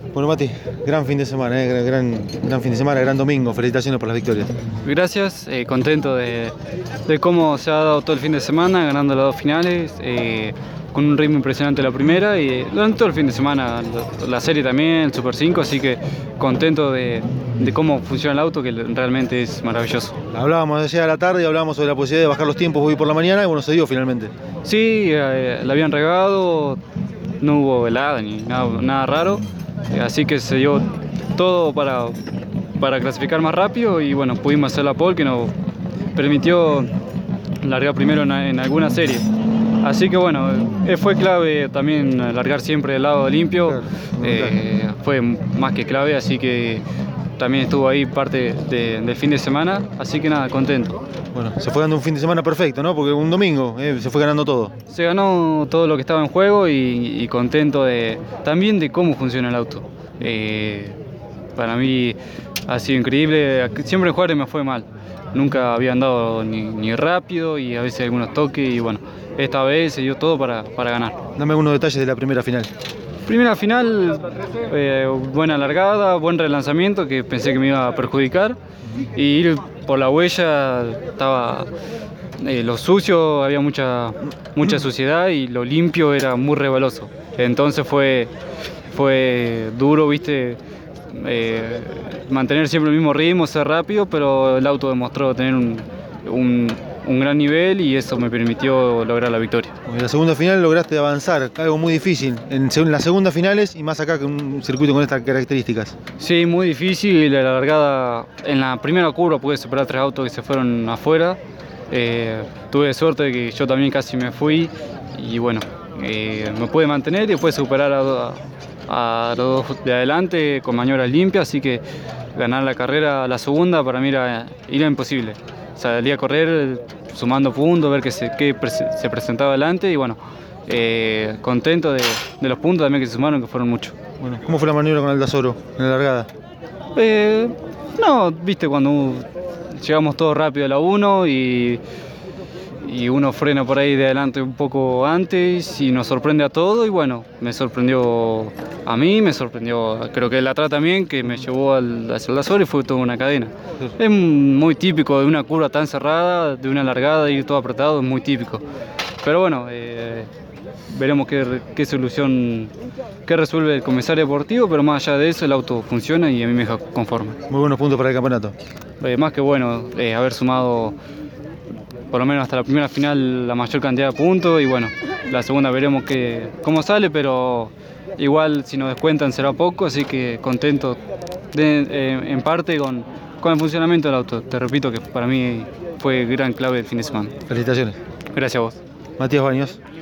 Bueno, Mati, gran fin de semana, gran fin de semana, gran domingo. Felicitaciones por las victorias. Gracias, contento de cómo se ha dado todo el fin de semana, ganando las dos finales, con un ritmo impresionante la primera y durante todo el fin de semana la serie también, el Super 5, así que contento de cómo funciona el auto, que realmente es maravilloso. Hablábamos ayer a la tarde y hablábamos sobre la posibilidad de bajar los tiempos hoy por la mañana y bueno, se dio finalmente. Sí, la habían regado, no hubo velada ni nada raro, así que se dio todo para clasificar más rápido y bueno, pudimos hacer la pole que nos permitió largar primero en alguna serie. Así que bueno, fue clave también largar siempre del lado limpio, claro, fue más que clave, así que también estuvo ahí parte del fin de semana, así que nada, contento. Bueno, se fue dando un fin de semana perfecto, ¿no? Porque un domingo se fue ganando todo. Se ganó todo lo que estaba en juego y contento también de cómo funciona el auto. Para mí ha sido increíble, siempre en Juárez me fue mal. Nunca había andado ni rápido y a veces algunos toques y bueno, esta vez se dio todo para ganar. Dame algunos detalles de la primera final. Primera final, buena largada, buen relanzamiento que pensé que me iba a perjudicar y ir por la huella estaba lo sucio, había mucha suciedad y lo limpio era muy resbaloso. Entonces fue duro, viste, mantener siempre el mismo ritmo, ser rápido, pero el auto demostró tener un gran nivel y eso me permitió lograr la victoria. En la segunda final lograste avanzar, algo muy difícil, en las segundas finales y más acá que un circuito con estas características. Sí, muy difícil, la largada en la primera curva pude superar 3 autos que se fueron afuera, tuve suerte de que yo también casi me fui y bueno, me pude mantener y después superar a los dos de adelante con maniobras limpias, así que ganar la carrera, la segunda, para mí era imposible. Salí a correr sumando puntos, ver qué se presentaba adelante y bueno, contento de los puntos también que se sumaron, que fueron muchos. Bueno, ¿cómo fue la maniobra con Aldasoro en la largada? No, viste, cuando llegamos todos rápido a la 1 y uno frena por ahí de adelante un poco antes y nos sorprende a todos y bueno, me sorprendió a mí, me sorprendió, creo que el atrás también, que me llevó hacia el Azor y fue toda una cadena. Es muy típico de una curva tan cerrada, de una largada y todo apretado, es muy típico. Pero bueno, veremos qué solución, qué resuelve el comisario deportivo, pero más allá de eso el auto funciona y a mí me deja conforme. Muy buenos puntos para el campeonato. Más que bueno, haber sumado por lo menos hasta la primera final la mayor cantidad de puntos y bueno, la segunda veremos cómo sale, pero igual si nos descuentan será poco, así que contento en parte con el funcionamiento del auto. Te repito que para mí fue gran clave el fin de semana. Felicitaciones. Gracias a vos. Matías Baños.